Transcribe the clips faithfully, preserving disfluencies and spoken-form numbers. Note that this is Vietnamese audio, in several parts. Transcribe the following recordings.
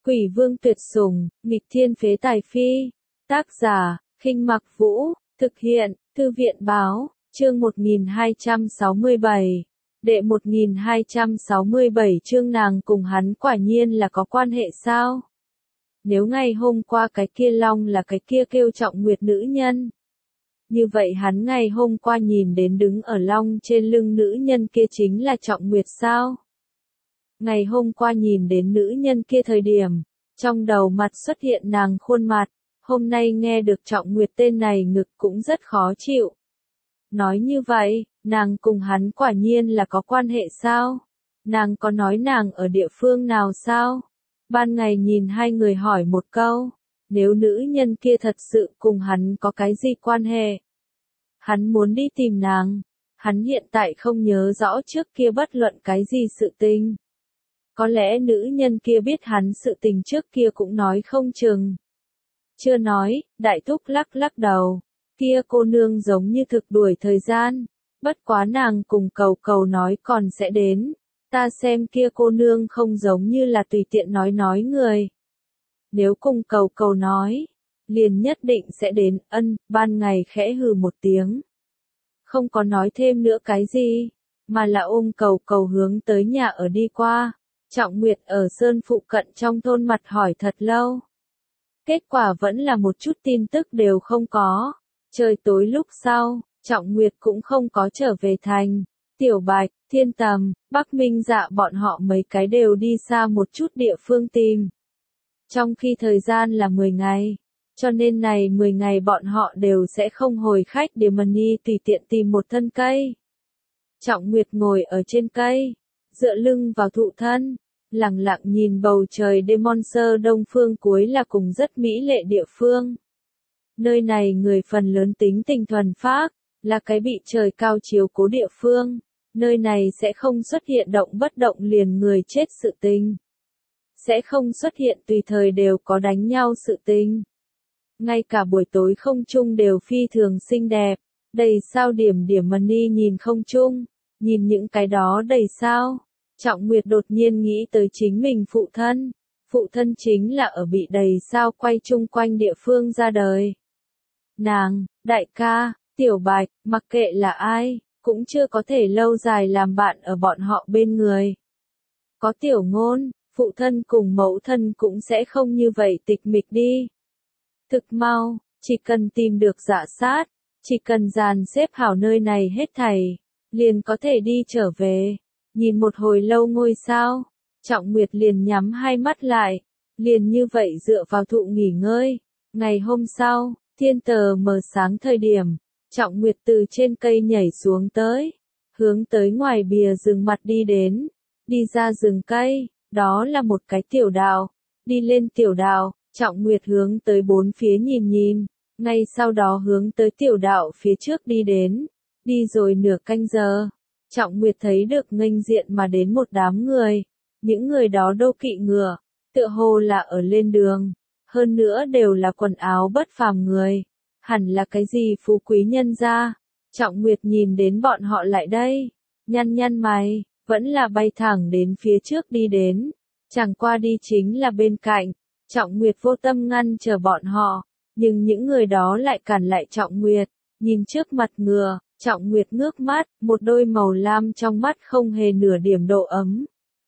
Quỷ vương tuyệt sủng, nghịch thiên phế tài phi. Tác giả, Khinh Mặc Vũ, thực hiện, Thư viện báo, chương một nghìn hai trăm sáu mươi bảy. Đệ một nghìn hai trăm sáu mươi bảy chương nàng cùng hắn quả nhiên là có quan hệ sao? Nếu ngày hôm qua cái kia long là cái kia kêu Trọng Nguyệt nữ nhân. Như vậy hắn ngày hôm qua nhìn đến đứng ở long trên lưng nữ nhân kia chính là Trọng Nguyệt sao? Ngày hôm qua nhìn đến nữ nhân kia thời điểm, trong đầu mặt xuất hiện nàng khuôn mặt, hôm nay nghe được Trọng Nguyệt tên này ngực cũng rất khó chịu. Nói như vậy, nàng cùng hắn quả nhiên là có quan hệ sao? Nàng có nói nàng ở địa phương nào sao? Ban ngày nhìn hai người hỏi một câu, nếu nữ nhân kia thật sự cùng hắn có cái gì quan hệ? Hắn muốn đi tìm nàng, hắn hiện tại không nhớ rõ trước kia bất luận cái gì sự tình. Có lẽ nữ nhân kia biết hắn sự tình trước kia cũng nói không chừng. Chưa nói, đại thúc lắc lắc đầu, kia cô nương giống như thực đuổi thời gian, bất quá nàng cùng cầu cầu nói còn sẽ đến, ta xem kia cô nương không giống như là tùy tiện nói nói người. Nếu cùng cầu cầu nói, liền nhất định sẽ đến, ân, ban ngày khẽ hừ một tiếng. Không có nói thêm nữa cái gì, mà là ôm cầu cầu hướng tới nhà ở đi qua. Trọng Nguyệt ở Sơn phụ cận trong thôn mặt hỏi thật lâu. Kết quả vẫn là một chút tin tức đều không có. Trời tối lúc sau, Trọng Nguyệt cũng không có trở về thành. Tiểu Bạch, Thiên Tầm, Bắc Minh Dạ bọn họ mấy cái đều đi xa một chút địa phương tìm. Trong khi thời gian là mười ngày, cho nên này mười ngày bọn họ đều sẽ không hồi khách để Mani tùy tiện tìm một thân cây. Trọng Nguyệt ngồi ở trên cây, dựa lưng vào thụ thân, lặng lặng nhìn bầu trời đêm Monster đông phương cuối là cùng rất mỹ lệ địa phương. Nơi này người phần lớn tính tình thuần phác, là cái bị trời cao chiếu cố địa phương. Nơi này sẽ không xuất hiện động bất động liền người chết sự tình. Sẽ không xuất hiện tùy thời đều có đánh nhau sự tình. Ngay cả buổi tối không trung đều phi thường xinh đẹp, đầy sao điểm điểm Mani nhìn không trung, nhìn những cái đó đầy sao. Trọng Nguyệt đột nhiên nghĩ tới chính mình phụ thân. Phụ thân chính là ở bị đầy sao quay chung quanh địa phương ra đời. Nàng, đại ca, Tiểu Bạch, mặc kệ là ai, cũng chưa có thể lâu dài làm bạn ở bọn họ bên người. Có Tiểu Ngôn, phụ thân cùng mẫu thân cũng sẽ không như vậy tịch mịch đi. Thực mau, chỉ cần tìm được Dạ Sát, chỉ cần dàn xếp hảo nơi này hết thảy, liền có thể đi trở về. Nhìn một hồi lâu ngôi sao, Trọng Nguyệt liền nhắm hai mắt lại, liền như vậy dựa vào thụ nghỉ ngơi. Ngày hôm sau, thiên tờ mờ sáng thời điểm, Trọng Nguyệt từ trên cây nhảy xuống tới, hướng tới ngoài bìa rừng mặt đi đến, đi ra rừng cây, đó là một cái tiểu đạo, đi lên tiểu đạo, Trọng Nguyệt hướng tới bốn phía nhìn nhìn, ngay sau đó hướng tới tiểu đạo phía trước đi đến, đi rồi nửa canh giờ. Trọng Nguyệt thấy được nghênh diện mà đến một đám người, những người đó đô kỵ ngựa, tựa hồ là ở lên đường, hơn nữa đều là quần áo bất phàm người, hẳn là cái gì phú quý nhân gia. Trọng Nguyệt nhìn đến bọn họ lại đây, nhăn nhăn mày, vẫn là bay thẳng đến phía trước đi đến, chẳng qua đi chính là bên cạnh. Trọng Nguyệt vô tâm ngăn chờ bọn họ, nhưng những người đó lại cản lại Trọng Nguyệt, nhìn trước mặt ngựa. Trọng Nguyệt ngước mắt, một đôi màu lam trong mắt không hề nửa điểm độ ấm.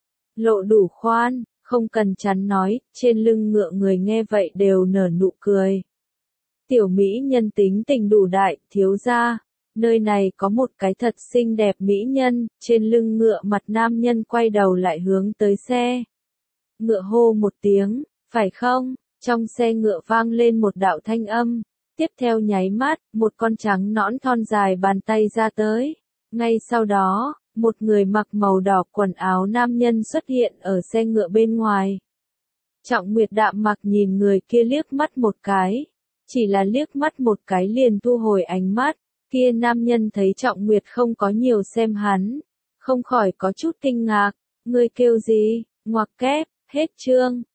Lộ đủ khoan, không cần chắn nói, trên lưng ngựa người nghe vậy đều nở nụ cười. Tiểu mỹ nhân tính tình đủ đại, thiếu gia, nơi này có một cái thật xinh đẹp mỹ nhân, trên lưng ngựa mặt nam nhân quay đầu lại hướng tới xe. Ngựa hô một tiếng, phải không? Trong xe ngựa vang lên một đạo thanh âm. Tiếp theo nháy mắt, một con trắng nõn thon dài bàn tay ra tới. Ngay sau đó, một người mặc màu đỏ quần áo nam nhân xuất hiện ở xe ngựa bên ngoài. Trọng Nguyệt đạm mặc nhìn người kia liếc mắt một cái. Chỉ là liếc mắt một cái liền thu hồi ánh mắt. Kia nam nhân thấy Trọng Nguyệt không có nhiều xem hắn. Không khỏi có chút kinh ngạc. Ngươi kêu gì? Ngoặc kép, hết chương.